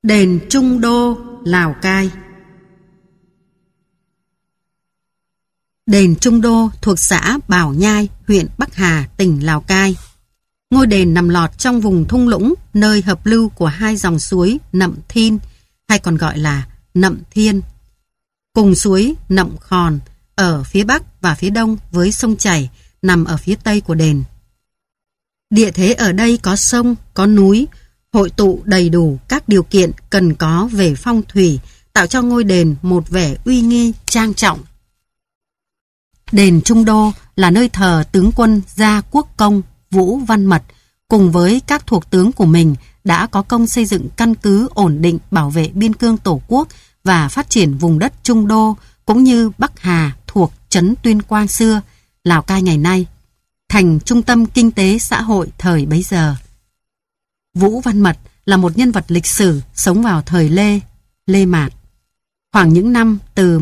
Đền Trung Đô, Lào Cai. Đền Trung Đô thuộc xã Bảo Nhai, huyện Bắc Hà, tỉnh Lào Cai. Ngôi đền nằm lọt trong vùng thung lũng, nơi hợp lưu của hai dòng suối Nậm Thin, hay còn gọi là Nậm Thiên, cùng suối Nậm Khòn ở phía bắc và phía đông, với sông chảy nằm ở phía tây của đền. Địa thế ở đây có sông, có núi, hội tụ đầy đủ các điều kiện cần có về phong thủy, tạo cho ngôi đền một vẻ uy nghi trang trọng. Đền Trung Đô là nơi thờ tướng quân Gia Quốc Công Vũ Văn Mật, cùng với các thuộc tướng của mình đã có công xây dựng căn cứ ổn định bảo vệ biên cương Tổ quốc và phát triển vùng đất Trung Đô, cũng như Bắc Hà thuộc trấn Tuyên Quang xưa, Lào Cai ngày nay, thành trung tâm kinh tế xã hội thời bấy giờ. Vũ Văn Mật là một nhân vật lịch sử sống vào thời Lê Mạt, khoảng những năm từ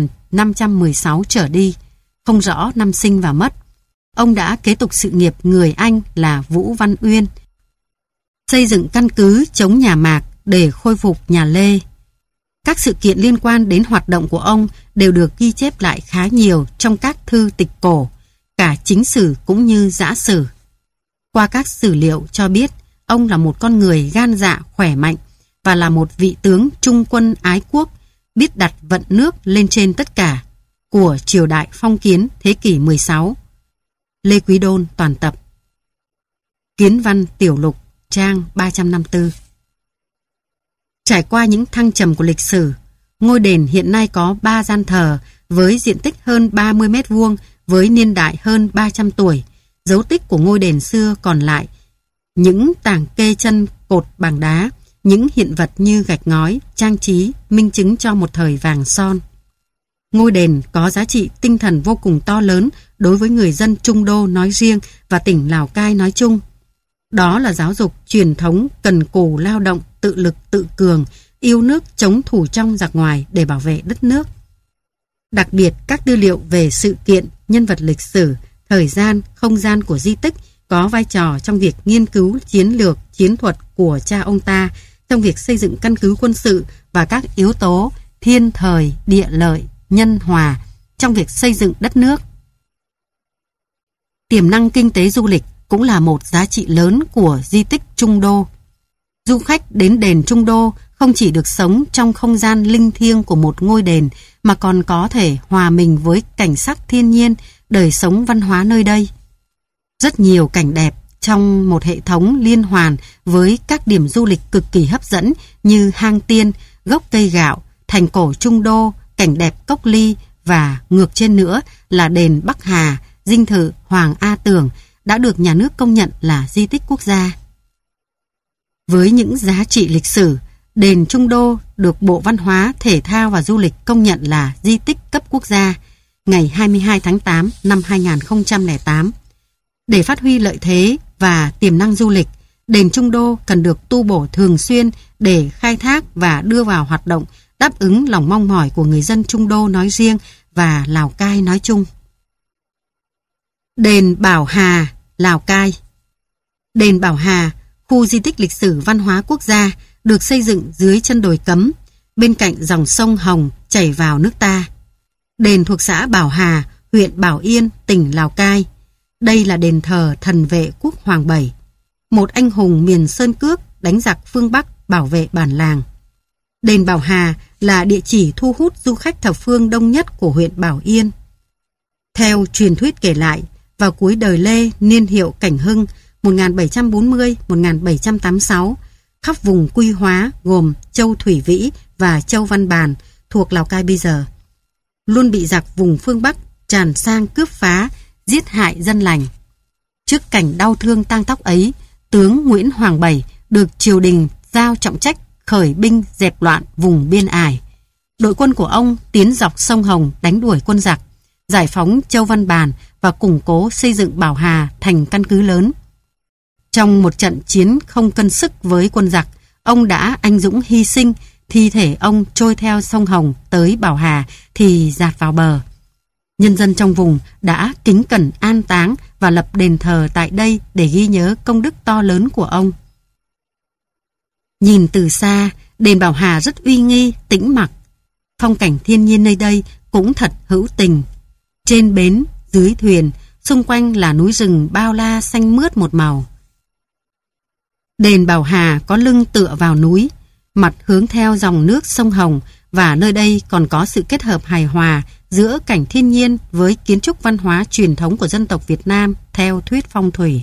1516 trở đi, không rõ năm sinh và mất. Ông đã kế tục sự nghiệp người anh là Vũ Văn Uyên, xây dựng căn cứ chống nhà Mạc để khôi phục nhà Lê. Các sự kiện liên quan đến hoạt động của ông đều được ghi chép lại khá nhiều trong các thư tịch cổ, cả chính sử cũng như giã sử. Qua các sử liệu cho biết, ông là một con người gan dạ khỏe mạnh và là một vị tướng trung quân ái quốc, biết đặt vận nước lên trên tất cả, của triều đại phong kiến thế kỷ 16. Lê Quý Đôn toàn tập. Kiến văn tiểu lục, trang 354. Trải qua những thăng trầm của lịch sử, ngôi đền hiện nay có 3 gian thờ với diện tích hơn 30 mét vuông, với niên đại hơn 300 tuổi. Dấu tích của ngôi đền xưa còn lại những tảng kê chân cột bằng đá, những hiện vật như gạch ngói, trang trí, minh chứng cho một thời vàng son. Ngôi đền có giá trị tinh thần vô cùng to lớn đối với người dân Trung Đô nói riêng và tỉnh Lào Cai nói chung. Đó là giáo dục truyền thống cần cù lao động, tự lực tự cường, yêu nước chống thủ trong giặc ngoài để bảo vệ đất nước. Đặc biệt, các tư liệu về sự kiện, nhân vật lịch sử, thời gian, không gian của di tích có vai trò trong việc nghiên cứu chiến lược, chiến thuật của cha ông ta trong việc xây dựng căn cứ quân sự và các yếu tố thiên thời, địa lợi, nhân hòa trong việc xây dựng đất nước. Tiềm năng kinh tế du lịch cũng là một giá trị lớn của di tích Trung Đô. Du khách đến đền Trung Đô không chỉ được sống trong không gian linh thiêng của một ngôi đền, mà còn có thể hòa mình với cảnh sắc thiên nhiên, đời sống văn hóa nơi đây. Rất nhiều cảnh đẹp trong một hệ thống liên hoàn với các điểm du lịch cực kỳ hấp dẫn như hang tiên, gốc cây gạo, thành cổ Trung Đô, cảnh đẹp Cốc Ly và ngược trên nữa là đền Bắc Hà, dinh thự Hoàng A Tường đã được nhà nước công nhận là di tích quốc gia. Với những giá trị lịch sử, đền Trung Đô được Bộ Văn hóa, Thể thao và Du lịch công nhận là di tích cấp quốc gia ngày 22 tháng 8 năm 2008. Để phát huy lợi thế và tiềm năng du lịch, đền Trung Đô cần được tu bổ thường xuyên để khai thác và đưa vào hoạt động, đáp ứng lòng mong mỏi của người dân Trung Đô nói riêng và Lào Cai nói chung. Đền Bảo Hà, Lào Cai. Đền Bảo Hà, khu di tích lịch sử văn hóa quốc gia, được xây dựng dưới chân đồi Cấm, bên cạnh dòng sông Hồng chảy vào nước ta. Đền thuộc xã Bảo Hà, huyện Bảo Yên, tỉnh Lào Cai. Đây là đền thờ thần vệ quốc Hoàng Bảy, một anh hùng miền Sơn Cước đánh giặc phương Bắc bảo vệ bản làng. Đền Bảo Hà là địa chỉ thu hút du khách thập phương đông nhất của huyện Bảo Yên. Theo truyền thuyết kể lại, vào cuối đời Lê niên hiệu Cảnh Hưng 1740-1786, khắp vùng Quy Hóa gồm Châu Thủy Vĩ và Châu Văn Bàn thuộc Lào Cai bây giờ, luôn bị giặc vùng phương Bắc tràn sang cướp phá, giết hại dân lành. Trước cảnh đau thương tang tóc ấy, tướng Nguyễn Hoàng Bảy được triều đình giao trọng trách khởi binh dẹp loạn vùng biên ải. Đội quân của ông tiến dọc sông Hồng đánh đuổi quân giặc, giải phóng Châu Văn Bàn và củng cố xây dựng Bảo Hà thành căn cứ lớn. Trong một trận chiến không cân sức với quân giặc, ông đã anh dũng hy sinh, thi thể ông trôi theo sông Hồng tới Bảo Hà thì dạt vào bờ. Nhân dân trong vùng đã kính cẩn an táng và lập đền thờ tại đây để ghi nhớ công đức to lớn của ông. Nhìn từ xa, Đền Bảo Hà rất uy nghi, tĩnh mặc. Phong cảnh thiên nhiên nơi đây cũng thật hữu tình. Trên bến, dưới thuyền, xung quanh là núi rừng bao la xanh mướt một màu. Đền Bảo Hà có lưng tựa vào núi, mặt hướng theo dòng nước sông Hồng, và nơi đây còn có sự kết hợp hài hòa giữa cảnh thiên nhiên với kiến trúc văn hóa truyền thống của dân tộc Việt Nam theo thuyết phong thủy.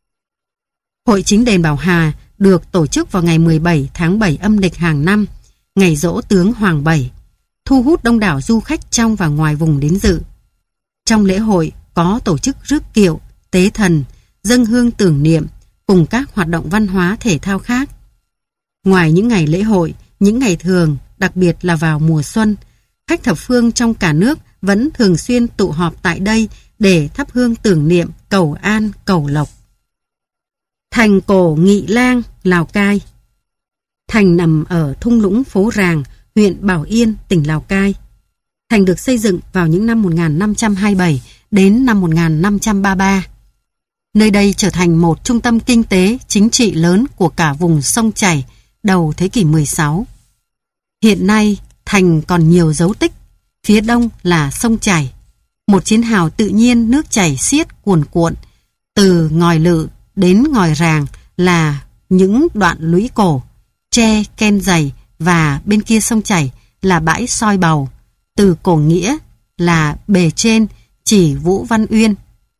Hội chính đền Bảo Hà được tổ chức vào ngày 17 tháng 7 âm lịch hàng năm, ngày giỗ tướng Hoàng Bảy, thu hút đông đảo du khách trong và ngoài vùng đến dự. Trong lễ hội có tổ chức rước kiệu, tế thần, dâng hương tưởng niệm cùng các hoạt động văn hóa thể thao khác. Ngoài những ngày lễ hội, những ngày thường, đặc biệt là vào mùa xuân, khách thập phương trong cả nước vẫn thường xuyên tụ họp tại đây để thắp hương tưởng niệm, cầu an, cầu lộc. Thành cổ Nghị Lang, Lào Cai. Thành nằm ở thung lũng Phố Ràng, huyện Bảo Yên, tỉnh Lào Cai. Thành được xây dựng vào những năm 1527 đến năm 1533. Nơi đây trở thành một trung tâm kinh tế, chính trị lớn của cả vùng sông chảy đầu thế kỷ 16. Hiện nay, thành còn nhiều dấu tích. Phía đông là sông chảy, một chiến hào tự nhiên nước chảy xiết cuồn cuộn. Từ Ngòi Lự đến Ngòi Ràng là những đoạn lũy cổ, tre, ken dày, và bên kia sông chảy là bãi soi bầu. Từ Cổ Nghĩa là bề trên chỉ Vũ Văn Uyên,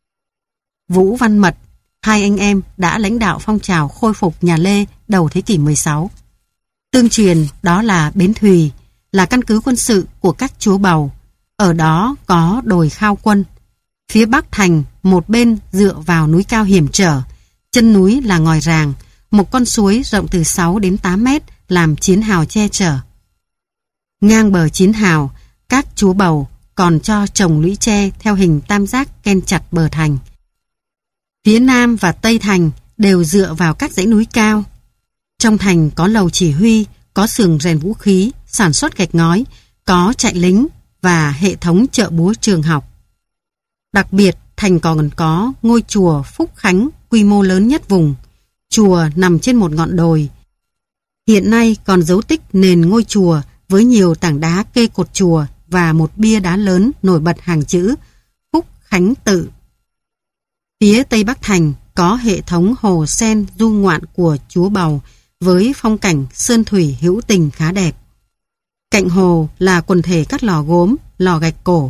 Vũ Văn Mật, hai anh em đã lãnh đạo phong trào khôi phục nhà Lê đầu thế kỷ 16. Tương truyền đó là bến thủy, là căn cứ quân sự của các chúa bầu. Ở đó có đồi Khao Quân. Phía bắc thành, một bên dựa vào núi cao hiểm trở, chân núi là Ngòi Ràng, một con suối rộng từ 6 đến 8 mét làm chiến hào che chở. Ngang bờ chiến hào, các chúa bầu còn cho trồng lũy tre theo hình tam giác ken chặt bờ thành. Phía nam và tây thành đều dựa vào các dãy núi cao. Trong thành có lầu chỉ huy, có xưởng rèn vũ khí, sản xuất gạch ngói, có trại lính và hệ thống chợ búa trường học. Đặc biệt, thành còn có ngôi chùa Phúc Khánh quy mô lớn nhất vùng. Chùa nằm trên một ngọn đồi. Hiện nay còn dấu tích nền ngôi chùa với nhiều tảng đá kê cột chùa và một bia đá lớn nổi bật hàng chữ Phúc Khánh Tự. Phía tây bắc thành có hệ thống hồ sen du ngoạn của chúa bầu với phong cảnh sơn thủy hữu tình khá đẹp. Cạnh hồ là quần thể các lò gốm, lò gạch cổ.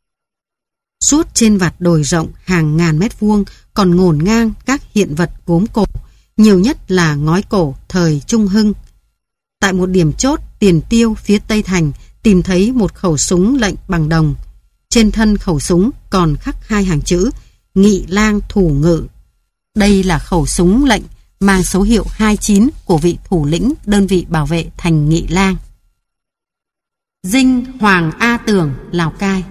Suốt trên vạt đồi rộng hàng ngàn mét vuông còn ngổn ngang các hiện vật gốm cổ, nhiều nhất là ngói cổ thời Trung Hưng. Tại một điểm chốt Tiền Tiêu phía tây thành tìm thấy một khẩu súng lệnh bằng đồng. Trên thân khẩu súng còn khắc hai hàng chữ Nghị Lang thủ ngự. Đây là khẩu súng lệnh mang số hiệu 29 của vị thủ lĩnh đơn vị bảo vệ thành Nghị Lang. Dinh Hoàng A Tường, Lào Cai.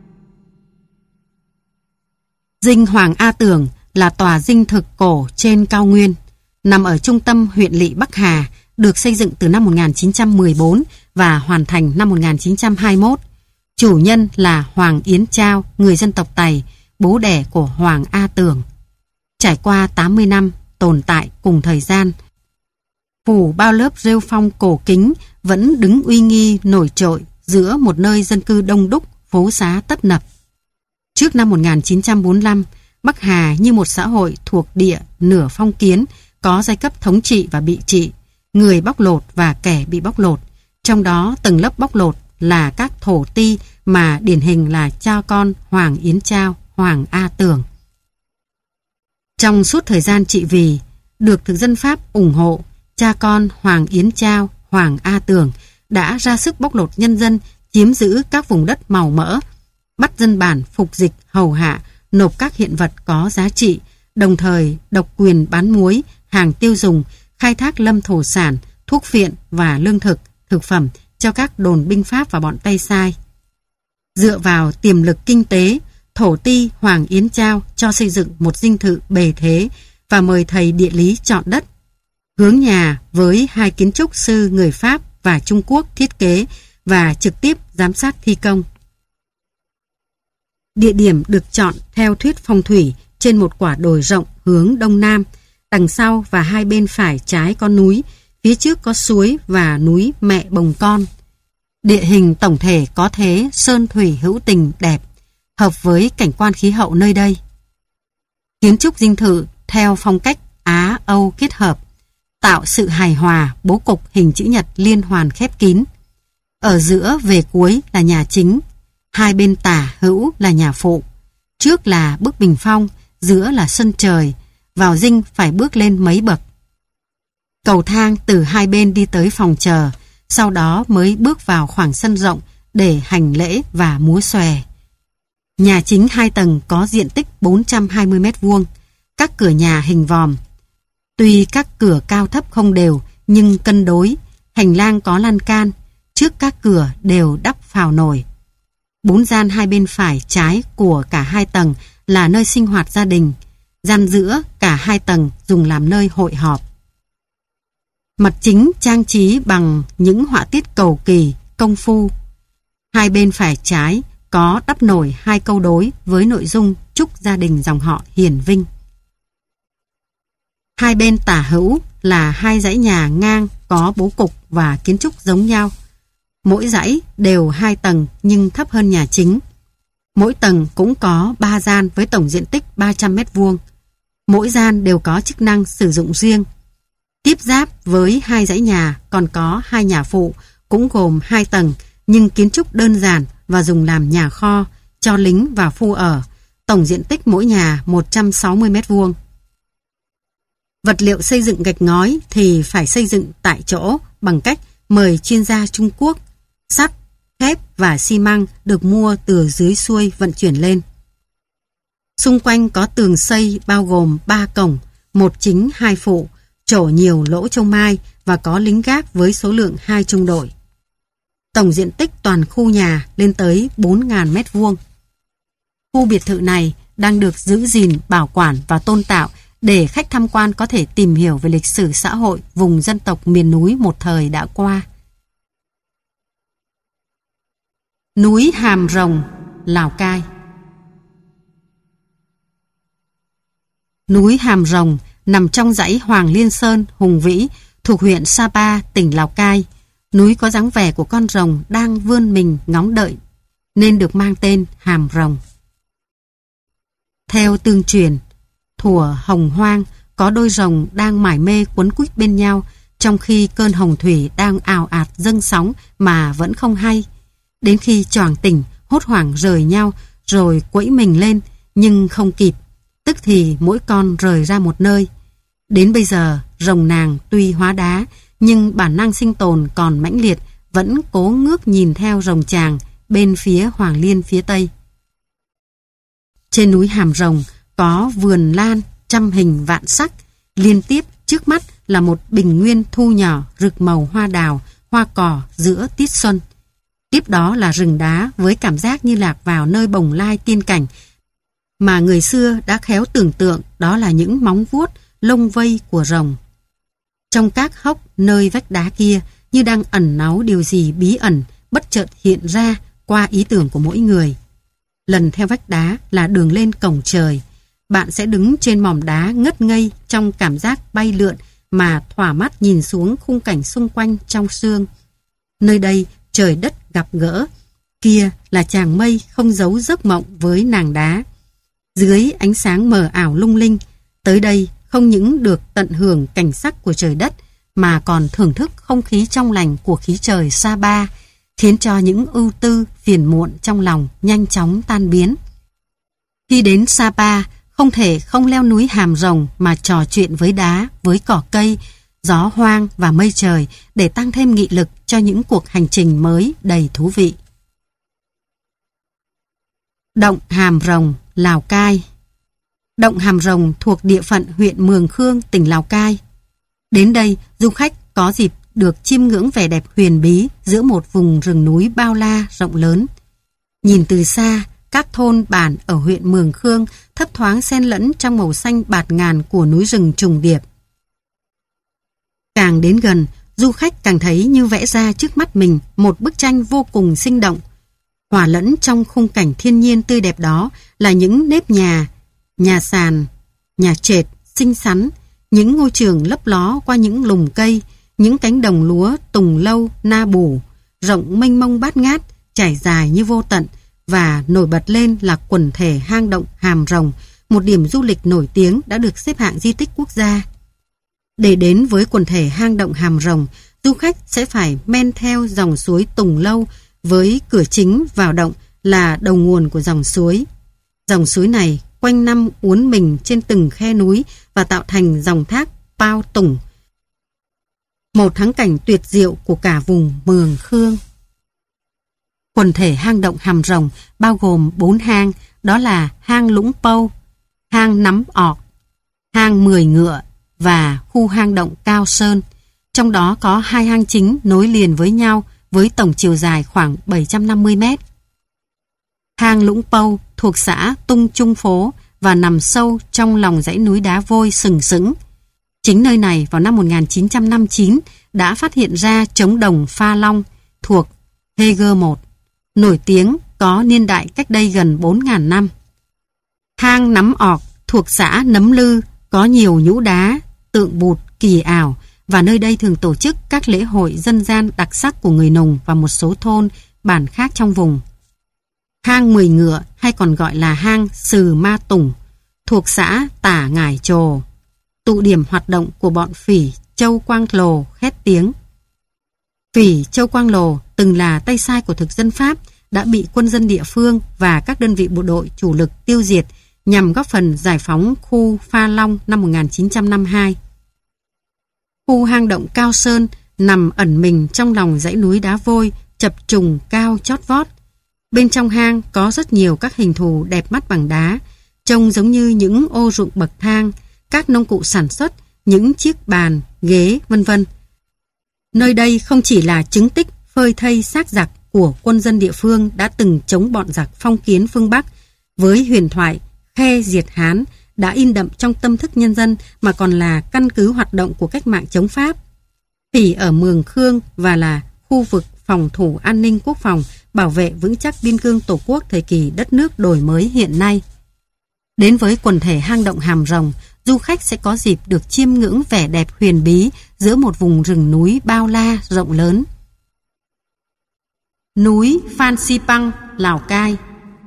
Dinh Hoàng A Tường là tòa dinh thực cổ trên cao nguyên, nằm ở trung tâm huyện lỵ Bắc Hà, được xây dựng từ năm 1914 và hoàn thành năm 1921. Chủ nhân là Hoàng Yến Trao, người dân tộc Tày, bố đẻ của Hoàng A Tường. Trải qua 80 năm tồn tại cùng thời gian, phủ bao lớp rêu phong cổ kính vẫn đứng uy nghi nổi trội giữa một nơi dân cư đông đúc, phố xá tấp nập. Trước năm 1945, Bắc Hà như một xã hội thuộc địa nửa phong kiến, có giai cấp thống trị và bị trị, người bóc lột và kẻ bị bóc lột. Trong đó tầng lớp bóc lột là các thổ ti mà điển hình là cha con Hoàng Yến Trao, Hoàng A Tường. Trong suốt thời gian trị vì, được thực dân Pháp ủng hộ, cha con Hoàng Yến Trao, Hoàng A Tường đã ra sức bóc lột nhân dân, chiếm giữ các vùng đất màu mỡ, bắt dân bản phục dịch hầu hạ, nộp các hiện vật có giá trị, đồng thời độc quyền bán muối, hàng tiêu dùng, khai thác lâm thổ sản, thuốc phiện và lương thực, thực phẩm cho các đồn binh Pháp và bọn Tây Sai. Dựa vào tiềm lực kinh tế, thổ ti Hoàng Yến Trao cho xây dựng một dinh thự bề thế và mời thầy địa lý chọn đất. Hướng nhà với hai kiến trúc sư người Pháp và Trung Quốc thiết kế và trực tiếp giám sát thi công. Địa điểm được chọn theo thuyết phong thủy trên một quả đồi rộng hướng đông nam, đằng sau và hai bên phải trái có núi, phía trước có suối và núi Mẹ Bồng Con. Địa hình tổng thể có thế sơn thủy hữu tình đẹp, hợp với cảnh quan khí hậu nơi đây. Kiến trúc dinh thự theo phong cách Á-Âu kết hợp, tạo sự hài hòa bố cục hình chữ nhật liên hoàn khép kín. Ở giữa về cuối là nhà chính, hai bên tả hữu là nhà phụ. Trước là bức bình phong, giữa là sân trời, vào dinh phải bước lên mấy bậc. Cầu thang từ hai bên đi tới phòng chờ, sau đó mới bước vào khoảng sân rộng để hành lễ và múa xòe. Nhà chính 2 tầng có diện tích 420 m², các cửa nhà hình vòm. Tuy các cửa cao thấp không đều nhưng cân đối, hành lang có lan can, trước các cửa đều đắp phào nổi. 4 gian hai bên phải trái của cả 2 tầng là nơi sinh hoạt gia đình, gian giữa cả 2 tầng dùng làm nơi hội họp. Mặt chính trang trí bằng những họa tiết cầu kỳ, công phu. Hai bên phải trái có đắp nổi 2 câu đối với nội dung chúc gia đình dòng họ hiền vinh. Hai bên tả hữu là 2 dãy nhà ngang có bố cục và kiến trúc giống nhau. Mỗi dãy đều 2 tầng nhưng thấp hơn nhà chính. Mỗi tầng cũng có 3 gian với tổng diện tích 300 m². Mỗi gian đều có chức năng sử dụng riêng. Tiếp giáp với 2 dãy nhà còn có 2 nhà phụ cũng gồm 2 tầng nhưng kiến trúc đơn giản và dùng làm nhà kho cho lính và phu ở. Tổng diện tích mỗi nhà 160 m². Vật liệu xây dựng gạch ngói thì phải xây dựng tại chỗ bằng cách mời chuyên gia Trung Quốc. Sắt, thép và xi măng được mua từ dưới xuôi vận chuyển lên. Xung quanh có tường xây bao gồm 3 cổng, 1 chính 2 phụ, trổ nhiều lỗ châu mai và có lính gác với số lượng 2 trung đội. Tổng diện tích toàn khu nhà lên tới 4.000 m². Khu biệt thự này đang được giữ gìn, bảo quản và tôn tạo để khách tham quan có thể tìm hiểu về lịch sử xã hội vùng dân tộc miền núi một thời đã qua. Núi Hàm Rồng, Lào Cai. Núi Hàm Rồng nằm trong dãy Hoàng Liên Sơn hùng vĩ thuộc huyện Sapa, tỉnh Lào Cai. Núi có dáng vẻ của con rồng đang vươn mình ngóng đợi nên được mang tên Hàm Rồng. Theo tương truyền, thuở Hồng Hoang có đôi rồng đang mải mê quấn quýt bên nhau trong khi cơn hồng thủy đang ào ạt dâng sóng mà vẫn không hay. Đến khi choàng tỉnh, hốt hoảng rời nhau rồi quẫy mình lên nhưng không kịp, tức thì mỗi con rời ra một nơi. Đến bây giờ, rồng nàng tuy hóa đá nhưng bản năng sinh tồn còn mãnh liệt, vẫn cố ngước nhìn theo rồng chàng bên phía Hoàng Liên phía tây. Trên núi Hàm Rồng có vườn lan trăm hình vạn sắc, liên tiếp trước mắt là một bình nguyên thu nhỏ rực màu hoa đào, hoa cỏ giữa tiết xuân. Tiếp đó là rừng đá với cảm giác như lạc vào nơi bồng lai tiên cảnh mà người xưa đã khéo tưởng tượng đó là những móng vuốt, lông vây của rồng. Trong các hốc nơi vách đá kia như đang ẩn náu điều gì bí ẩn bất chợt hiện ra qua ý tưởng của mỗi người. Lần theo vách đá là đường lên cổng trời. Bạn sẽ đứng trên mỏm đá ngất ngây trong cảm giác bay lượn mà thỏa mắt nhìn xuống khung cảnh xung quanh trong sương. Nơi đây trời đất gặp gỡ, kia là chàng mây không giấu giấc mộng với nàng đá. Dưới ánh sáng mờ ảo lung linh, tới đây không những được tận hưởng cảnh sắc của trời đất mà còn thưởng thức không khí trong lành của khí trời Sapa, khiến cho những ưu tư phiền muộn trong lòng nhanh chóng tan biến. Khi đến Sapa, không thể không leo núi Hàm Rồng mà trò chuyện với đá, với cỏ cây, gió hoang và mây trời để tăng thêm nghị lực cho những cuộc hành trình mới đầy thú vị. Động Hàm Rồng, Lào Cai. Động Hàm Rồng thuộc địa phận huyện Mường Khương, tỉnh Lào Cai. Đến đây, du khách có dịp được chiêm ngưỡng vẻ đẹp huyền bí giữa một vùng rừng núi bao la rộng lớn. Nhìn từ xa, các thôn bản ở huyện Mường Khương thấp thoáng xen lẫn trong màu xanh bạt ngàn của núi rừng trùng điệp. Càng đến gần, du khách càng thấy như vẽ ra trước mắt mình một bức tranh vô cùng sinh động. Hòa lẫn trong khung cảnh thiên nhiên tươi đẹp đó là những nếp nhà, nhà sàn, nhà trệt, xinh xắn, những ngôi trường lấp ló qua những lùm cây, những cánh đồng lúa Tùng Lâu, Na Bù, rộng mênh mông bát ngát, trải dài như vô tận, và nổi bật lên là quần thể hang động Hàm Rồng, một điểm du lịch nổi tiếng đã được xếp hạng di tích quốc gia. Để đến với quần thể hang động Hàm Rồng, du khách sẽ phải men theo dòng suối Tùng Lâu với cửa chính vào động là đầu nguồn của dòng suối. Dòng suối này quanh năm uốn mình trên từng khe núi và tạo thành dòng thác Pao Tùng, một thắng cảnh tuyệt diệu của cả vùng Mường Khương. Quần thể hang động Hàm Rồng bao gồm 4 hang, đó là hang Lũng Pâu, hang Nắm Ọt, hang 10 Ngựa và khu hang động Cao Sơn. Trong đó có 2 hang chính nối liền với nhau với tổng chiều dài khoảng 750 mét. Hang Lũng Pâu thuộc xã Tung Trung Phố và nằm sâu trong lòng dãy núi đá vôi sừng sững. Chính nơi này vào năm 1959 đã phát hiện ra trống đồng Pha Long thuộc Heger 1, nổi tiếng có niên đại cách đây gần 4.000 năm. Hang Nắm Ọt thuộc xã Nấm Lư có nhiều nhũ đá, tượng bụt kỳ ảo, và nơi đây thường tổ chức các lễ hội dân gian đặc sắc của người Nùng và một số thôn bản khác trong vùng. Hang 10 Ngựa hay còn gọi là hang Sừ Ma Tùng thuộc xã Tả Ngải Trồ, tụ điểm hoạt động của bọn phỉ Châu Quang Lồ khét tiếng. Phỉ Châu Quang Lồ từng là tay sai của thực dân Pháp, đã bị quân dân địa phương và các đơn vị bộ đội chủ lực tiêu diệt nhằm góp phần giải phóng khu Pha Long năm 1952. Khu hang động Cao Sơn nằm ẩn mình trong lòng dãy núi đá vôi chập trùng cao chót vót. Bên trong hang có rất nhiều các hình thù đẹp mắt bằng đá, trông giống như những ô ruộng bậc thang, các nông cụ sản xuất, những chiếc bàn, ghế, vân vân. Nơi đây không chỉ là chứng tích phơi thây xác giặc của quân dân địa phương đã từng chống bọn giặc phong kiến phương Bắc, với huyền thoại Khe Diệt Hán đã in đậm trong tâm thức nhân dân, mà còn là căn cứ hoạt động của cách mạng chống Pháp. Phỉ ở Mường Khương và là khu vực phòng thủ an ninh quốc phòng, bảo vệ vững chắc biên cương Tổ quốc thời kỳ đất nước đổi mới hiện nay. Đến với quần thể hang động Hàm Rồng, du khách sẽ có dịp được chiêm ngưỡng vẻ đẹp huyền bí giữa một vùng rừng núi bao la rộng lớn. Núi Phan Xipang, Lào Cai.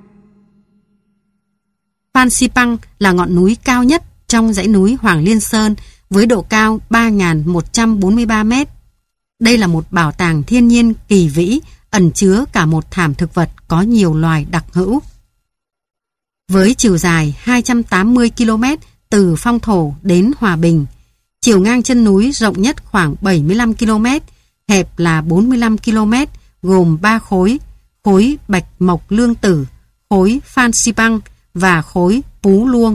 Phan Xipang là ngọn núi cao nhất trong dãy núi Hoàng Liên Sơn với độ cao 3.143 mét. Đây là một bảo tàng thiên nhiên kỳ vĩ, ẩn chứa cả một thảm thực vật có nhiều loài đặc hữu. Với chiều dài 280 km từ Phong Thổ đến Hòa Bình, chiều ngang chân núi rộng nhất khoảng 75 km, hẹp là 45 km, gồm 3 khối: khối Bạch Mộc Lương Tử, khối Phan Xipang và khối Pú Luông.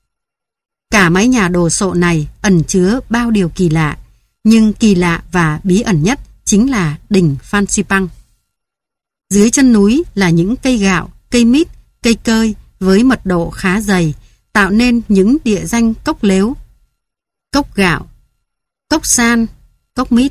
Cả mái nhà đồ sộ này ẩn chứa bao điều kỳ lạ, nhưng kỳ lạ và bí ẩn nhất chính là đỉnh Phan Xipang. Dưới chân núi là những cây gạo, cây mít, cây cơi với mật độ khá dày, tạo nên những địa danh cốc lếu, cốc gạo, cốc san, cốc mít.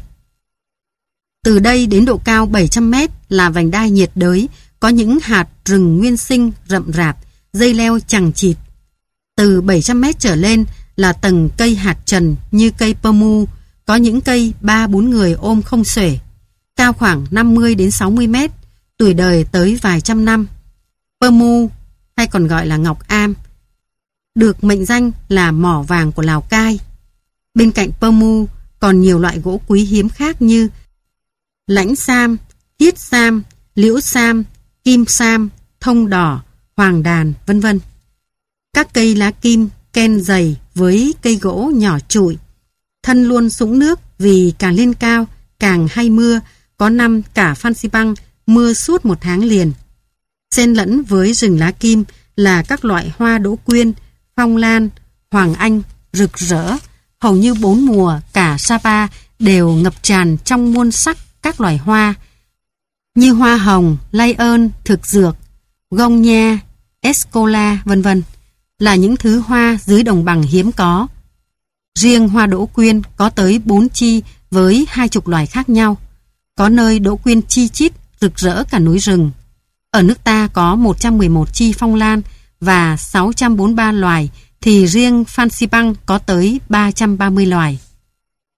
Từ đây đến độ cao 700 mét là vành đai nhiệt đới, có những hạt rừng nguyên sinh rậm rạp, dây leo chằng chịt. Từ 700 mét trở lên là tầng cây hạt trần như cây pơ mu, có những cây 3-4 người ôm không xuể, cao khoảng 50 đến 60 mét, tuổi đời tới vài trăm năm. Pơ mu hay còn gọi là ngọc am được mệnh danh là mỏ vàng của Lào Cai. Bên cạnh pơ mu còn nhiều loại gỗ quý hiếm khác như lãnh sam, thiết sam, liễu sam, kim sam, thông đỏ, hoàng đàn, vân vân. Các cây lá kim ken dày với cây gỗ nhỏ trụi, thân luôn sũng nước vì càng lên cao càng hay mưa, có năm cả Phan Xipang mưa suốt 1 tháng liền. Xen lẫn với rừng lá kim là các loại hoa đỗ quyên, phong lan, hoàng anh rực rỡ. Hầu như 4 mùa cả Sapa đều ngập tràn trong muôn sắc các loài hoa như hoa hồng, lay ơn, thực dược, gông nha, escola, vân vân, là những thứ hoa dưới đồng bằng hiếm có. Riêng hoa đỗ quyên có tới 4 chi với 20 loài khác nhau. Có nơi đỗ quyên chi chít rực rỡ cả núi rừng. Ở nước ta có 111 chi phong lan và 643 loài, thì riêng Phan Xipang có tới 330 loài.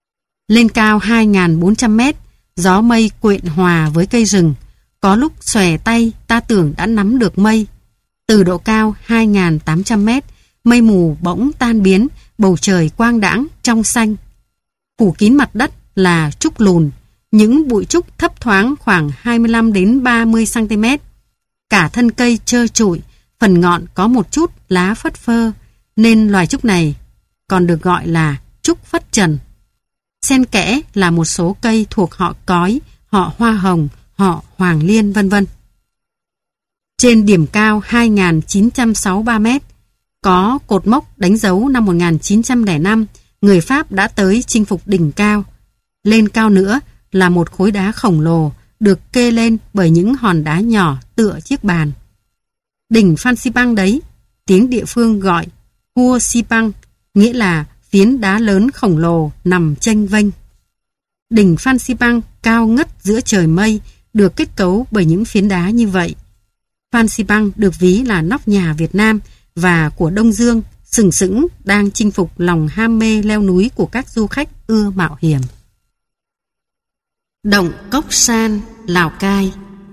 Lên cao 2.400 mét, gió mây quện hòa với cây rừng. Có lúc xòe tay ta tưởng đã nắm được mây. Từ độ cao 2.800 mét, mây mù bỗng tan biến, bầu trời quang đãng trong xanh. Phủ kín mặt đất là trúc lùn, những bụi trúc thấp thoáng khoảng 25 đến 30 cm. Cả thân cây trơ trụi, phần ngọn có một chút lá phất phơ, nên loài trúc này còn được gọi là trúc phất trần. Xen kẽ là một số cây thuộc họ cói, họ hoa hồng, họ hoàng liên vân vân. Trên điểm cao 2.963 mét, có cột mốc đánh dấu năm 1905, người Pháp đã tới chinh phục đỉnh cao. Lên cao nữa là một khối đá khổng lồ được kê lên bởi những hòn đá nhỏ tựa chiếc bàn. Đỉnh Phan Xipang đấy, tiếng địa phương gọi Hua Xipang, nghĩa là phiến đá lớn khổng lồ nằm chênh vênh. Đỉnh Phan Xipang cao ngất giữa trời mây, được kết cấu bởi những phiến đá như vậy. Phan Xipang được ví là nóc nhà Việt Nam và của Đông Dương, sừng sững đang chinh phục lòng ham mê leo núi của các du khách ưa mạo hiểm. Động Cốc San, Lào Cai.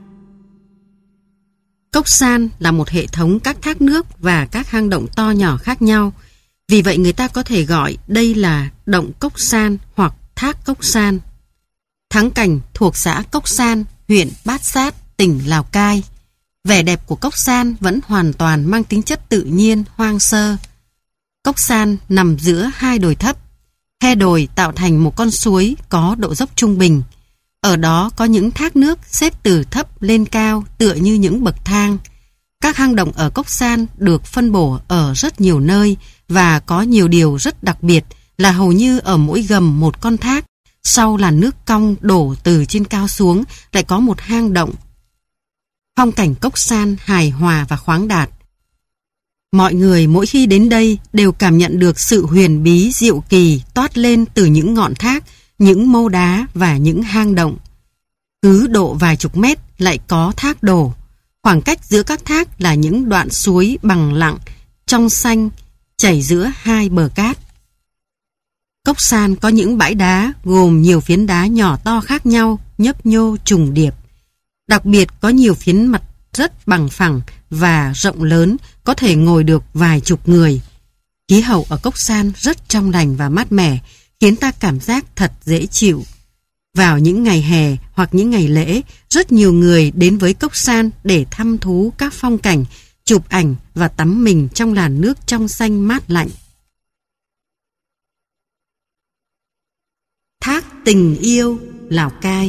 Cốc San là một hệ thống các thác nước và các hang động to nhỏ khác nhau. Vì vậy người ta có thể gọi đây là Động Cốc San hoặc Thác Cốc San. Thắng Cảnh thuộc xã Cốc San, huyện Bát Sát, tỉnh Lào Cai. Vẻ đẹp của Cốc San vẫn hoàn toàn mang tính chất tự nhiên, hoang sơ. Cốc San nằm giữa hai đồi thấp. Khe đồi tạo thành một con suối có độ dốc trung bình. Ở đó có những thác nước xếp từ thấp lên cao tựa như những bậc thang. Các hang động ở Cốc San được phân bổ ở rất nhiều nơi và có nhiều điều rất đặc biệt là hầu như ở mỗi gầm một con thác, sau làn nước cong đổ từ trên cao xuống lại có một hang động. Phong cảnh Cốc San hài hòa và khoáng đạt. Mọi người mỗi khi đến đây đều cảm nhận được sự huyền bí diệu kỳ toát lên từ những ngọn thác, những mâu đá và những hang động. Cứ độ vài chục mét lại có thác đổ. Khoảng cách giữa các thác là những đoạn suối bằng lặng, trong xanh, chảy giữa hai bờ cát. Cốc San có những bãi đá gồm nhiều phiến đá nhỏ to khác nhau, nhấp nhô trùng điệp. Đặc biệt có nhiều phiến mặt rất bằng phẳng và rộng lớn, có thể ngồi được vài chục người. Khí hậu ở Cốc San rất trong lành và mát mẻ, khiến ta cảm giác thật dễ chịu. Vào những ngày hè hoặc những ngày lễ, rất nhiều người đến với Cốc San để thăm thú các phong cảnh, chụp ảnh và tắm mình trong làn nước trong xanh mát lạnh. Thác Tình Yêu, Lào Cai.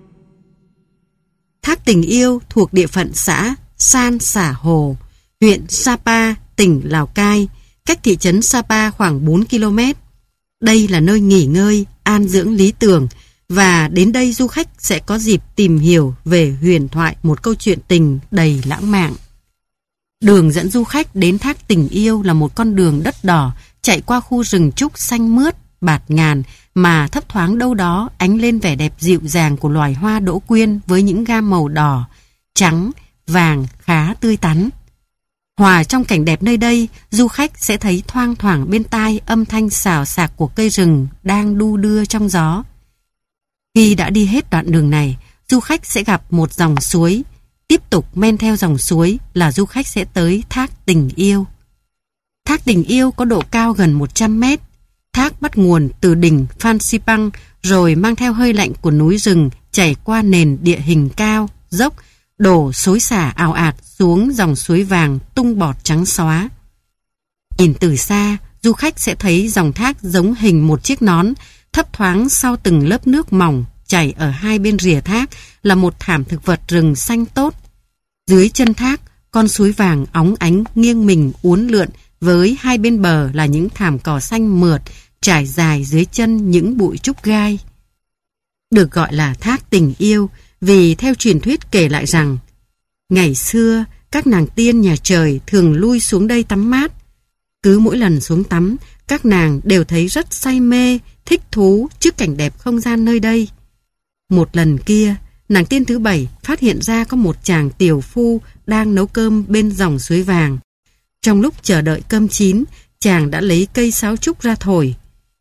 Thác Tình Yêu thuộc địa phận xã San Xả Hồ, huyện Sapa, tỉnh Lào Cai, cách thị trấn Sapa khoảng 4 km. Đây là nơi nghỉ ngơi, an dưỡng lý tưởng, và đến đây du khách sẽ có dịp tìm hiểu về huyền thoại một câu chuyện tình đầy lãng mạn. Đường dẫn du khách đến Thác Tình Yêu là một con đường đất đỏ chạy qua khu rừng trúc xanh mướt, bạt ngàn mà thấp thoáng đâu đó ánh lên vẻ đẹp dịu dàng của loài hoa đỗ quyên với những gam màu đỏ, trắng, vàng khá tươi tắn. Hòa trong cảnh đẹp nơi đây, du khách sẽ thấy thoang thoảng bên tai âm thanh xào xạc của cây rừng đang đu đưa trong gió. Khi đã đi hết đoạn đường này, du khách sẽ gặp một dòng suối. Tiếp tục men theo dòng suối là du khách sẽ tới Thác Tình Yêu. Thác Tình Yêu có độ cao gần 100 mét. Thác bắt nguồn từ đỉnh Phan Xipang rồi mang theo hơi lạnh của núi rừng chảy qua nền địa hình cao, dốc, đổ xối xả ào ạt xuống dòng suối vàng tung bọt trắng xóa. Nhìn từ xa, du khách sẽ thấy dòng thác giống hình một chiếc nón, thấp thoáng sau từng lớp nước mỏng chảy ở hai bên rìa thác là một thảm thực vật rừng xanh tốt. Dưới chân thác, con suối vàng óng ánh nghiêng mình uốn lượn với hai bên bờ là những thảm cỏ xanh mượt trải dài dưới chân những bụi trúc gai. Được gọi là Thác Tình Yêu vì theo truyền thuyết kể lại rằng ngày xưa các nàng tiên nhà trời thường lui xuống đây tắm mát. Cứ mỗi lần xuống tắm, các nàng đều thấy rất say mê, thích thú trước cảnh đẹp không gian nơi đây. Một lần kia, nàng tiên thứ 7 phát hiện ra có một chàng tiểu phu đang nấu cơm bên dòng suối vàng. Trong lúc chờ đợi cơm chín, chàng đã lấy cây sáo trúc ra thổi.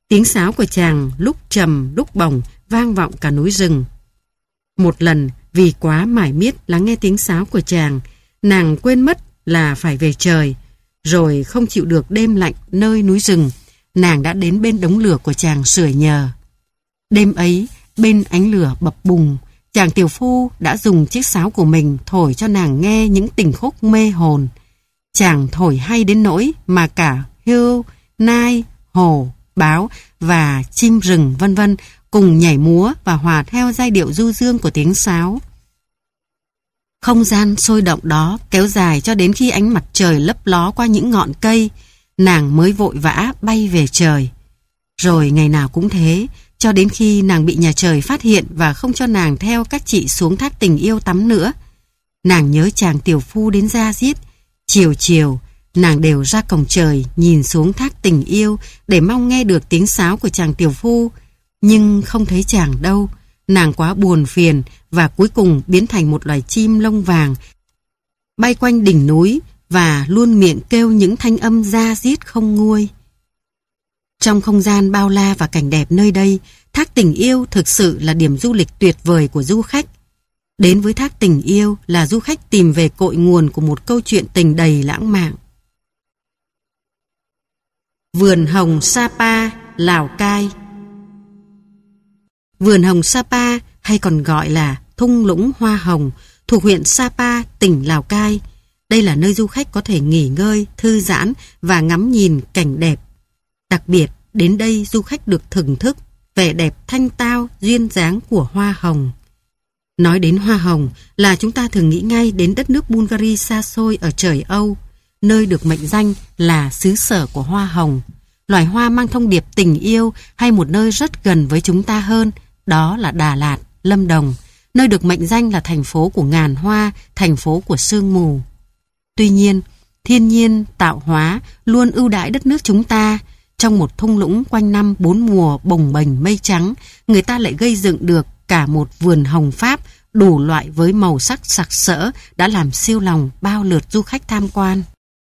Tiếng sáo của chàng lúc trầm lúc bổng vang vọng cả núi rừng. Một lần vì quá mải miết lắng nghe tiếng sáo của chàng, nàng quên mất là phải về trời. Rồi không chịu được đêm lạnh nơi núi rừng, nàng đã đến bên đống lửa của chàng sưởi nhờ. Đêm ấy, bên ánh lửa bập bùng, chàng tiểu phu đã dùng chiếc sáo của mình thổi cho nàng nghe những tình khúc mê hồn. Chàng thổi hay đến nỗi mà cả hươu, nai, hổ, báo và chim rừng vân vân cùng nhảy múa và hòa theo giai điệu du dương của tiếng sáo. Không gian sôi động đó kéo dài cho đến khi ánh mặt trời lấp ló qua những ngọn cây, nàng mới vội vã bay về trời. Rồi ngày nào cũng thế, cho đến khi nàng bị nhà trời phát hiện và không cho nàng theo các chị xuống thác tình yêu tắm nữa. Nàng nhớ chàng tiểu phu đến da diết. Chiều chiều, nàng đều ra cổng trời nhìn xuống thác tình yêu để mong nghe được tiếng sáo của chàng tiểu phu. Nhưng không thấy chàng đâu. Nàng quá buồn phiền và cuối cùng biến thành một loài chim lông vàng, bay quanh đỉnh núi và luôn miệng kêu những thanh âm da diết không nguôi. Trong không gian bao la và cảnh đẹp nơi đây, thác tình yêu thực sự là điểm du lịch tuyệt vời của du khách. Đến với thác tình yêu là du khách tìm về cội nguồn của một câu chuyện tình đầy lãng mạn. Vườn hồng Sapa, Lào Cai. Vườn hồng Sapa hay còn gọi là thung lũng hoa hồng thuộc huyện Sapa, tỉnh Lào Cai. Đây là nơi du khách có thể nghỉ ngơi, thư giãn và ngắm nhìn cảnh đẹp. Đặc biệt, đến đây du khách được thưởng thức vẻ đẹp thanh tao, duyên dáng của hoa hồng. Nói đến hoa hồng là chúng ta thường nghĩ ngay đến đất nước Bulgaria xa xôi ở trời Âu, nơi được mệnh danh là xứ sở của hoa hồng. Loài hoa mang thông điệp tình yêu, hay một nơi rất gần với chúng ta hơn, đó là Đà Lạt, Lâm Đồng, nơi được mệnh danh là thành phố của ngàn hoa, thành phố của sương mù. Tuy nhiên, thiên nhiên tạo hóa luôn ưu đãi đất nước chúng ta. Trong một thung lũng quanh năm 4 mùa bồng bềnh mây trắng, người ta lại gây dựng được cả một vườn hồng Pháp đủ loại với màu sắc sặc sỡ đã làm siêu lòng bao lượt du khách tham quan.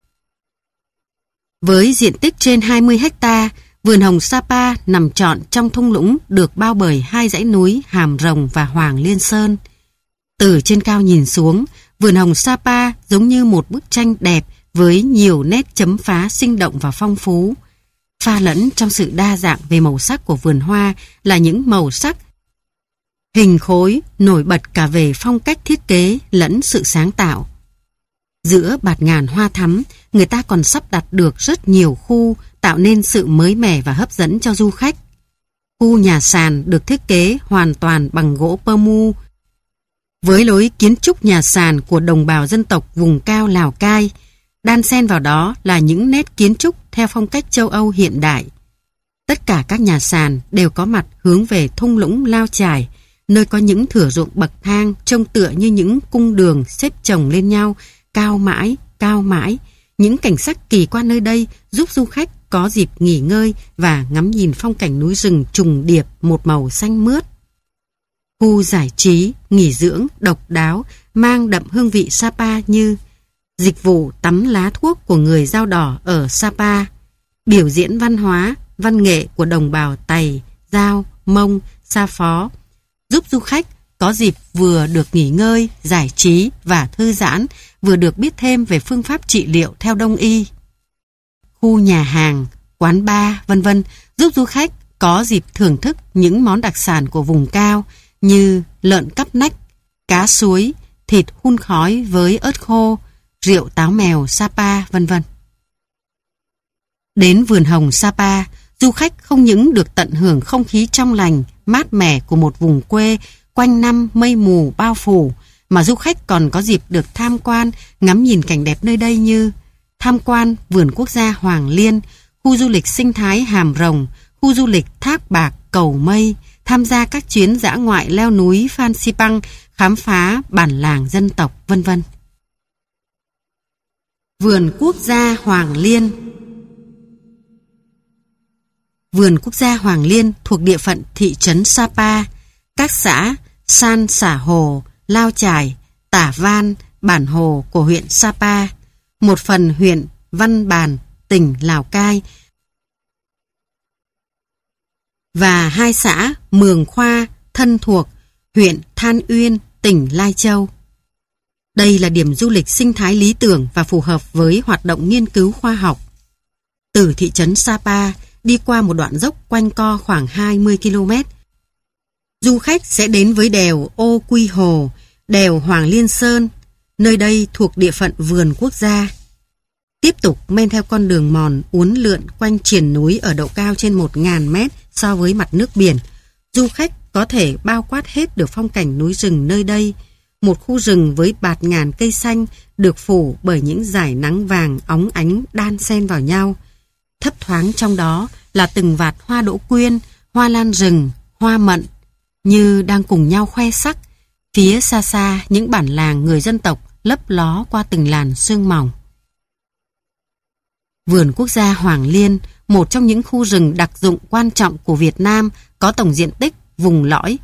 Với diện tích trên 20 ha, vườn hồng Sapa nằm trọn trong thung lũng được bao bởi hai dãy núi Hàm Rồng và Hoàng Liên Sơn. Từ trên cao nhìn xuống, vườn hồng Sapa giống như một bức tranh đẹp với nhiều nét chấm phá sinh động và phong phú. Pha lẫn trong sự đa dạng về màu sắc của vườn hoa là những màu sắc hình khối nổi bật cả về phong cách thiết kế lẫn sự sáng tạo. Giữa bạt ngàn hoa thắm, người ta còn sắp đặt được rất nhiều khu tạo nên sự mới mẻ và hấp dẫn cho du khách. Khu nhà sàn được thiết kế hoàn toàn bằng gỗ pơ mu, với lối kiến trúc nhà sàn của đồng bào dân tộc vùng cao Lào Cai. Đan xen vào đó là những nét kiến trúc theo phong cách châu Âu hiện đại. Tất cả các nhà sàn đều có mặt hướng về thung lũng lao chải, nơi có những thửa ruộng bậc thang trông tựa như những cung đường xếp chồng lên nhau, cao mãi, cao mãi. Những cảnh sắc kỳ quan nơi đây giúp du khách có dịp nghỉ ngơi và ngắm nhìn phong cảnh núi rừng trùng điệp một màu xanh mướt. Khu giải trí, nghỉ dưỡng, độc đáo, mang đậm hương vị Sapa như dịch vụ tắm lá thuốc của người Dao Đỏ ở Sapa, biểu diễn văn hóa, văn nghệ của đồng bào Tày, Dao, Mông, Sa Phó, giúp du khách có dịp vừa được nghỉ ngơi, giải trí và thư giãn, vừa được biết thêm về phương pháp trị liệu theo Đông y. Khu nhà hàng, quán bar, vân vân, giúp du khách có dịp thưởng thức những món đặc sản của vùng cao như lợn cắp nách, cá suối, thịt hun khói với ớt khô, rượu táo mèo Sapa, vân vân. Đến vườn hồng Sapa, du khách không những được tận hưởng không khí trong lành, mát mẻ của một vùng quê quanh năm mây mù bao phủ, mà du khách còn có dịp được tham quan, ngắm nhìn cảnh đẹp nơi đây như tham quan vườn quốc gia Hoàng Liên, khu du lịch sinh thái Hàm Rồng, khu du lịch Thác Bạc, Cầu Mây, tham gia các chuyến dã ngoại leo núi Phan Xipang, khám phá bản làng dân tộc, vân vân. Vườn quốc gia Hoàng Liên. Vườn quốc gia Hoàng Liên thuộc địa phận thị trấn Sapa, các xã San Xả Hồ, Lao Chải, Tả Van, Bản Hồ của huyện Sapa, một phần huyện Văn Bàn, tỉnh Lào Cai, và 2 xã Mường Khoa, Thân Thuộc, huyện Than Uyên, tỉnh Lai Châu. Đây là điểm du lịch sinh thái lý tưởng và phù hợp với hoạt động nghiên cứu khoa học. Từ thị trấn Sapa đi qua một đoạn dốc quanh co khoảng 20 km. Du khách sẽ đến với đèo Ô Quy Hồ, đèo Hoàng Liên Sơn, nơi đây thuộc địa phận vườn quốc gia. Tiếp tục men theo con đường mòn uốn lượn quanh triền núi ở độ cao trên 1.000 mét so với mặt nước biển, du khách có thể bao quát hết được phong cảnh núi rừng nơi đây. Một khu rừng với bạt ngàn cây xanh được phủ bởi những dải nắng vàng óng ánh đan xen vào nhau. Thấp thoáng trong đó là từng vạt hoa đỗ quyên, hoa lan rừng, hoa mận, như đang cùng nhau khoe sắc. Phía xa xa những bản làng người dân tộc lấp ló qua từng làn sương mỏng. Vườn quốc gia Hoàng Liên, một trong những khu rừng đặc dụng quan trọng của Việt Nam, có tổng diện tích vùng lõi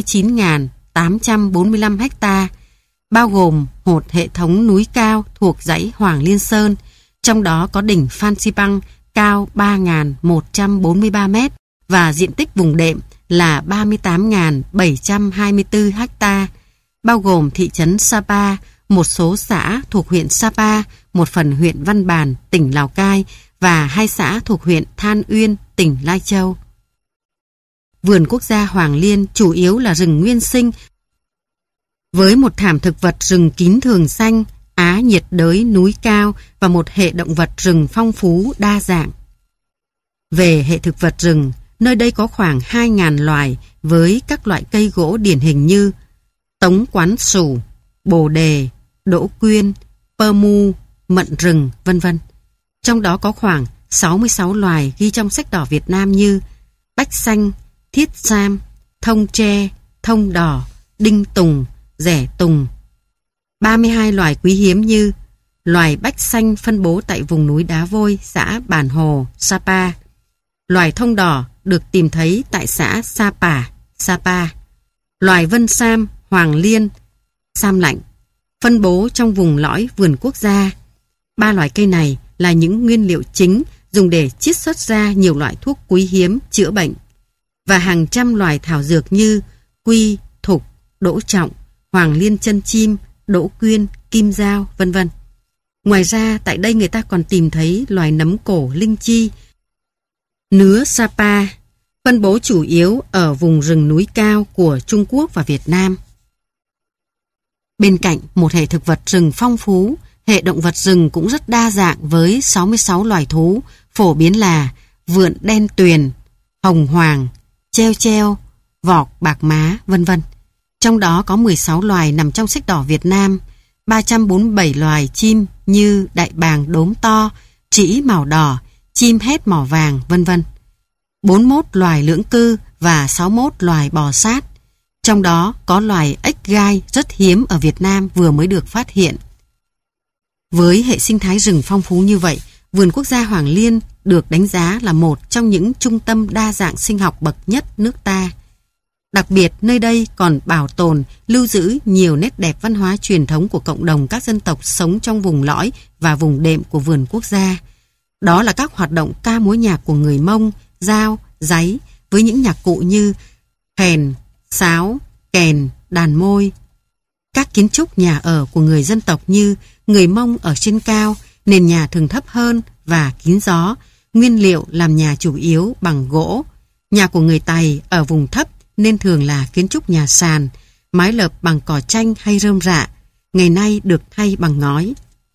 29.845 ha, bao gồm một hệ thống núi cao thuộc dãy Hoàng Liên Sơn, trong đó có đỉnh Phan Xipang cao 3.143 m và diện tích vùng đệm là 38.724 ha, bao gồm thị trấn Sapa, một số xã thuộc huyện Sapa, một phần huyện Văn Bàn, tỉnh Lào Cai và 2 xã thuộc huyện Than Uyên, tỉnh Lai Châu. Vườn quốc gia Hoàng Liên chủ yếu là rừng nguyên sinh với một thảm thực vật rừng kín thường xanh, Á nhiệt đới núi cao và một hệ động vật rừng phong phú đa dạng. Về hệ thực vật rừng, nơi đây có khoảng 2.000 loài với các loại cây gỗ điển hình như tống quán sủ, bồ đề, đỗ quyên, pơ mu, mận rừng, vân vân. Trong đó có khoảng 66 loài ghi trong sách đỏ Việt Nam như bách xanh, thiết sam, thông tre, thông đỏ, đinh tùng, rẻ tùng. 32 loài quý hiếm như loài bách xanh phân bố tại vùng núi Đá Vôi, xã Bản Hồ, Sapa. Loài thông đỏ được tìm thấy tại xã Sapa, Sapa. Loài vân sam, Hoàng Liên, sam lạnh, phân bố trong vùng lõi vườn quốc gia. 3 loài cây này là những nguyên liệu chính dùng để chiết xuất ra nhiều loại thuốc quý hiếm chữa bệnh và hàng trăm loài thảo dược như quy, thục, đỗ trọng, Hoàng Liên chân chim, đỗ quyên, kim dao, vân vân. Ngoài ra, tại đây người ta còn tìm thấy loài nấm cổ linh chi, nứa Sapa, phân bố chủ yếu ở vùng rừng núi cao của Trung Quốc và Việt Nam. Bên cạnh một hệ thực vật rừng phong phú, hệ động vật rừng cũng rất đa dạng với 66 loài thú, phổ biến là vượn đen tuyền, hồng hoàng, treo treo, vọc bạc má, vân vân. Trong đó có 16 loài nằm trong sách đỏ Việt Nam, 347 loài chim như đại bàng đốm to, trĩ màu đỏ, chim hét màu vàng, vân vân. 41 loài lưỡng cư và 61 loài bò sát. Trong đó có loài ếch gai rất hiếm ở Việt Nam vừa mới được phát hiện. Với hệ sinh thái rừng phong phú như vậy, vườn quốc gia Hoàng Liên được đánh giá là một trong những trung tâm đa dạng sinh học bậc nhất nước ta. Đặc biệt, nơi đây còn bảo tồn, lưu giữ nhiều nét đẹp văn hóa truyền thống của cộng đồng các dân tộc sống trong vùng lõi và vùng đệm của vườn quốc gia. Đó là các hoạt động ca múa nhạc của người Mông, Dao, Dáy với những nhạc cụ như kèn, sáo, kèn, đàn môi. Các kiến trúc nhà ở của người dân tộc như người Mông ở trên cao, nền nhà thường thấp hơn và kín gió, nguyên liệu làm nhà chủ yếu bằng gỗ. Nhà của người Tày ở vùng thấp nên thường là kiến trúc nhà sàn, mái lợp bằng cỏ tranh hay rơm rạ, ngày nay được thay bằng ngói.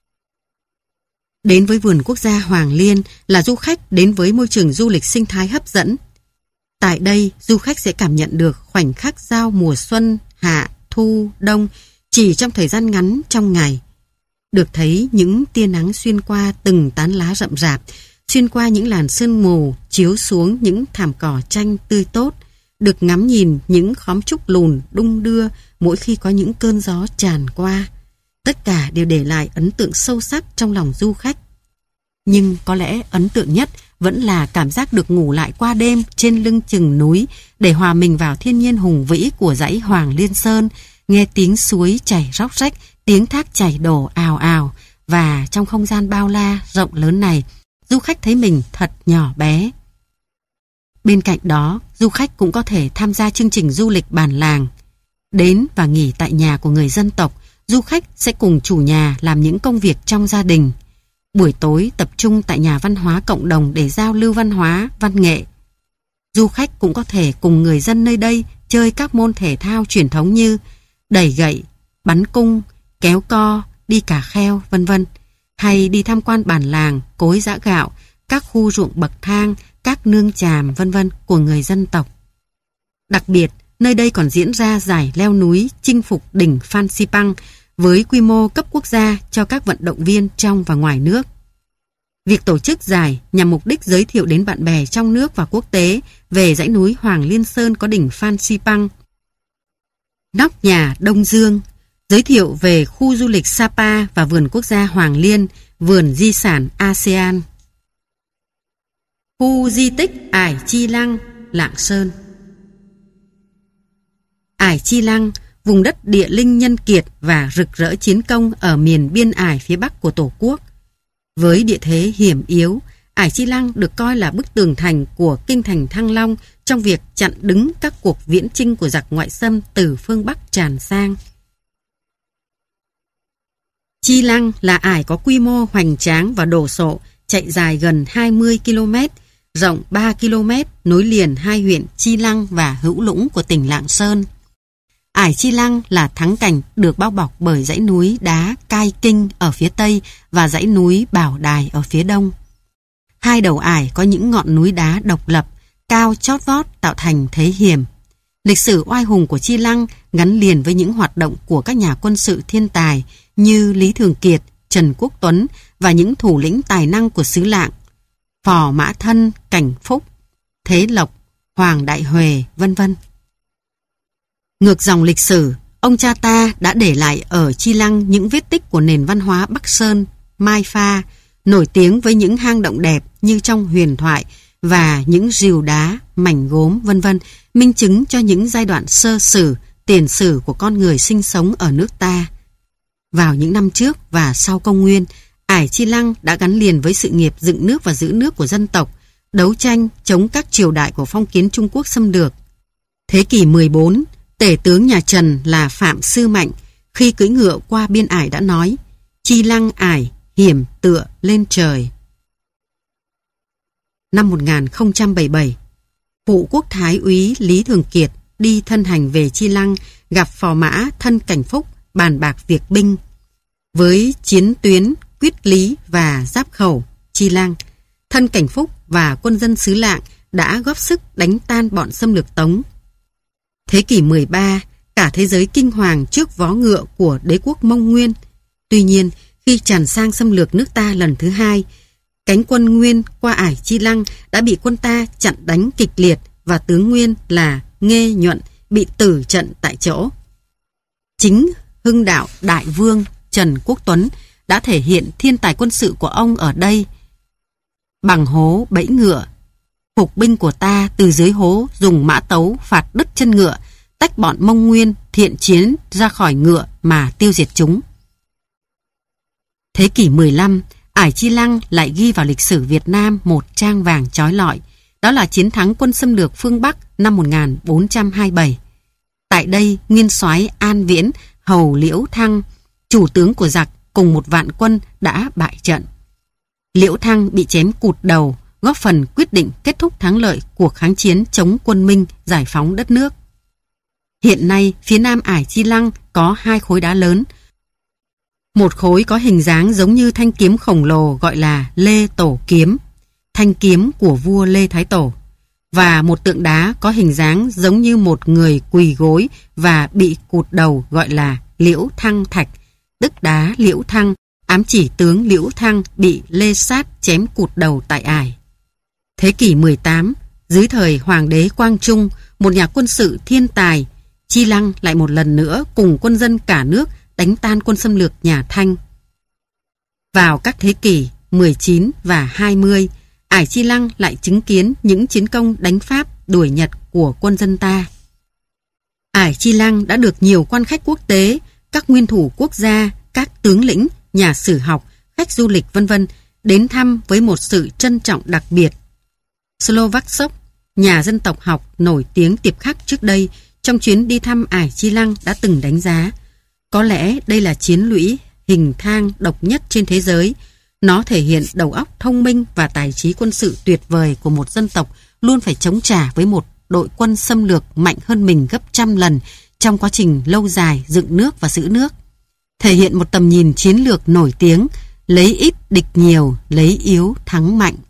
Đến với vườn quốc gia Hoàng Liên là du khách đến với môi trường du lịch sinh thái hấp dẫn. Tại đây, du khách sẽ cảm nhận được khoảnh khắc giao mùa xuân, hạ, thu, đông chỉ trong thời gian ngắn trong ngày. Được thấy những tia nắng xuyên qua từng tán lá rậm rạp, xuyên qua những làn sương mù chiếu xuống những thảm cỏ tranh tươi tốt, được ngắm nhìn những khóm trúc lùn đung đưa mỗi khi có những cơn gió tràn qua. Tất cả đều để lại ấn tượng sâu sắc trong lòng du khách. Nhưng có lẽ ấn tượng nhất vẫn là cảm giác được ngủ lại qua đêm trên lưng chừng núi để hòa mình vào thiên nhiên hùng vĩ của dãy Hoàng Liên Sơn, nghe tiếng suối chảy róc rách, tiếng thác chảy đổ ào ào, và trong không gian bao la rộng lớn này, du khách thấy mình thật nhỏ bé. Bên cạnh đó, du khách cũng có thể tham gia chương trình du lịch bản làng. Đến và nghỉ tại nhà của người dân tộc, du khách sẽ cùng chủ nhà làm những công việc trong gia đình. Buổi tối tập trung tại nhà văn hóa cộng đồng để giao lưu văn hóa, văn nghệ. Du khách cũng có thể cùng người dân nơi đây chơi các môn thể thao truyền thống như đẩy gậy, bắn cung, kéo co, đi cà kheo, vân vân, hay đi tham quan bản làng, cối giã gạo, các khu ruộng bậc thang, các nương chàm, vân vân của người dân tộc. Đặc biệt, nơi đây còn diễn ra giải leo núi chinh phục đỉnh Phan Xipang với quy mô cấp quốc gia cho các vận động viên trong và ngoài nước. Việc tổ chức giải nhằm mục đích giới thiệu đến bạn bè trong nước và quốc tế về dãy núi Hoàng Liên Sơn có đỉnh Phan Xipang, nóc nhà Đông Dương, giới thiệu về khu du lịch Sapa và vườn quốc gia Hoàng Liên, vườn di sản ASEAN. Khu di tích Ải Chi Lăng, Lạng Sơn. Ải Chi Lăng, vùng đất địa linh nhân kiệt và rực rỡ chiến công ở miền biên ải phía bắc của Tổ quốc. Với địa thế hiểm yếu, Ải Chi Lăng được coi là bức tường thành của kinh thành Thăng Long trong việc chặn đứng các cuộc viễn chinh của giặc ngoại xâm từ phương Bắc tràn sang. Chi Lăng là ải có quy mô hoành tráng và đồ sộ, chạy dài gần 20 km, rộng 3 km, nối liền hai huyện Chi Lăng và Hữu Lũng của tỉnh Lạng Sơn. Ải Chi Lăng là thắng cảnh được bao bọc bởi dãy núi đá Cai Kinh ở phía tây và dãy núi Bảo Đài ở phía đông. Hai đầu ải có những ngọn núi đá độc lập, cao chót vót tạo thành thế hiểm. Lịch sử oai hùng của Chi Lăng gắn liền với những hoạt động của các nhà quân sự thiên tài như Lý Thường Kiệt, Trần Quốc Tuấn và những thủ lĩnh tài năng của xứ Lạng, Phò Mã Thân, Cảnh Phúc, Thế Lộc, Hoàng Đại Huệ, vân vân. Ngược dòng lịch sử, ông cha ta đã để lại ở Chi Lăng những vết tích của nền văn hóa Bắc Sơn, Mai Pha, nổi tiếng với những hang động đẹp như trong huyền thoại và những rìu đá, mảnh gốm, vân vân, minh chứng cho những giai đoạn sơ sử, tiền sử của con người sinh sống ở nước ta. Vào những năm trước và sau công nguyên, Ải Chi Lăng đã gắn liền với sự nghiệp dựng nước và giữ nước của dân tộc, đấu tranh chống các triều đại của phong kiến Trung Quốc xâm lược. Thế kỷ 14, tể tướng nhà Trần là Phạm Sư Mạnh khi cưỡi ngựa qua biên ải đã nói: Chi Lăng ải hiểm tựa lên trời. Năm 1077, phụ quốc thái úy Lý Thường Kiệt đi thân hành về Chi Lăng, gặp Phò Mã Thân Cảnh Phúc bàn bạc việc binh. Với chiến tuyến Quyết Lý và Giáp Khẩu, Chi Lăng, Thân Cảnh Phúc và quân dân xứ Lạng đã góp sức đánh tan bọn xâm lược Tống. Thế kỷ 13, cả thế giới kinh hoàng trước vó ngựa của đế quốc Mông Nguyên. Tuy nhiên, khi tràn sang xâm lược nước ta lần thứ hai, cánh quân Nguyên qua ải Chi Lăng đã bị quân ta chặn đánh kịch liệt và tướng Nguyên là Nghê Nhuận bị tử trận tại chỗ. Chính Hưng Đạo Đại Vương Trần Quốc Tuấn đã thể hiện thiên tài quân sự của ông ở đây. Bằng hố bẫy ngựa, phục binh của ta từ dưới hố dùng mã tấu phạt đứt chân ngựa, tách bọn Mông Nguyên thiện chiến ra khỏi ngựa mà tiêu diệt chúng. Thế kỷ 15, ải Chi Lăng lại ghi vào lịch sử Việt Nam một trang vàng chói lọi, đó là chiến thắng quân xâm lược phương Bắc năm 1427. Tại đây, nguyên soái An Viễn, hầu Liễu Thăng, chủ tướng của giặc cùng một vạn quân đã bại trận. Liễu Thăng bị chém cụt đầu, góp phần quyết định kết thúc thắng lợi cuộc kháng chiến chống quân Minh giải phóng đất nước. Hiện nay, phía nam ải Chi Lăng có hai khối đá lớn. Một khối có hình dáng giống như thanh kiếm khổng lồ gọi là Lê Tổ Kiếm, thanh kiếm của vua Lê Thái Tổ, và một tượng đá có hình dáng giống như một người quỳ gối và bị cụt đầu gọi là Liễu Thăng Thạch, tức đá Liễu Thăng, ám chỉ tướng Liễu Thăng bị Lê Sát chém cụt đầu tại ải. Thế kỷ 18, dưới thời Hoàng đế Quang Trung, một nhà quân sự thiên tài, Chi Lăng lại một lần nữa cùng quân dân cả nước đánh tan quân xâm lược nhà Thanh. Vào các thế kỷ 19 và 20, ải Chi Lăng lại chứng kiến những chiến công đánh Pháp đuổi Nhật của quân dân ta. Ải Chi Lăng đã được nhiều quan khách quốc tế, các nguyên thủ quốc gia, các tướng lĩnh, nhà sử học, khách du lịch vân vân đến thăm với một sự trân trọng đặc biệt. Slovak Sóc, Nhà dân tộc học nổi tiếng Tiệp Khắc trước đây trong chuyến đi thăm Ải Chi Lăng đã từng đánh giá. Có lẽ đây là chiến lũy hình thang độc nhất trên thế giới. Nó thể hiện đầu óc thông minh và tài trí quân sự tuyệt vời của một dân tộc luôn phải chống trả với một đội quân xâm lược mạnh hơn mình gấp trăm lần trong quá trình lâu dài dựng nước và giữ nước. Thể hiện một tầm nhìn chiến lược nổi tiếng, lấy ít địch nhiều, lấy yếu thắng mạnh.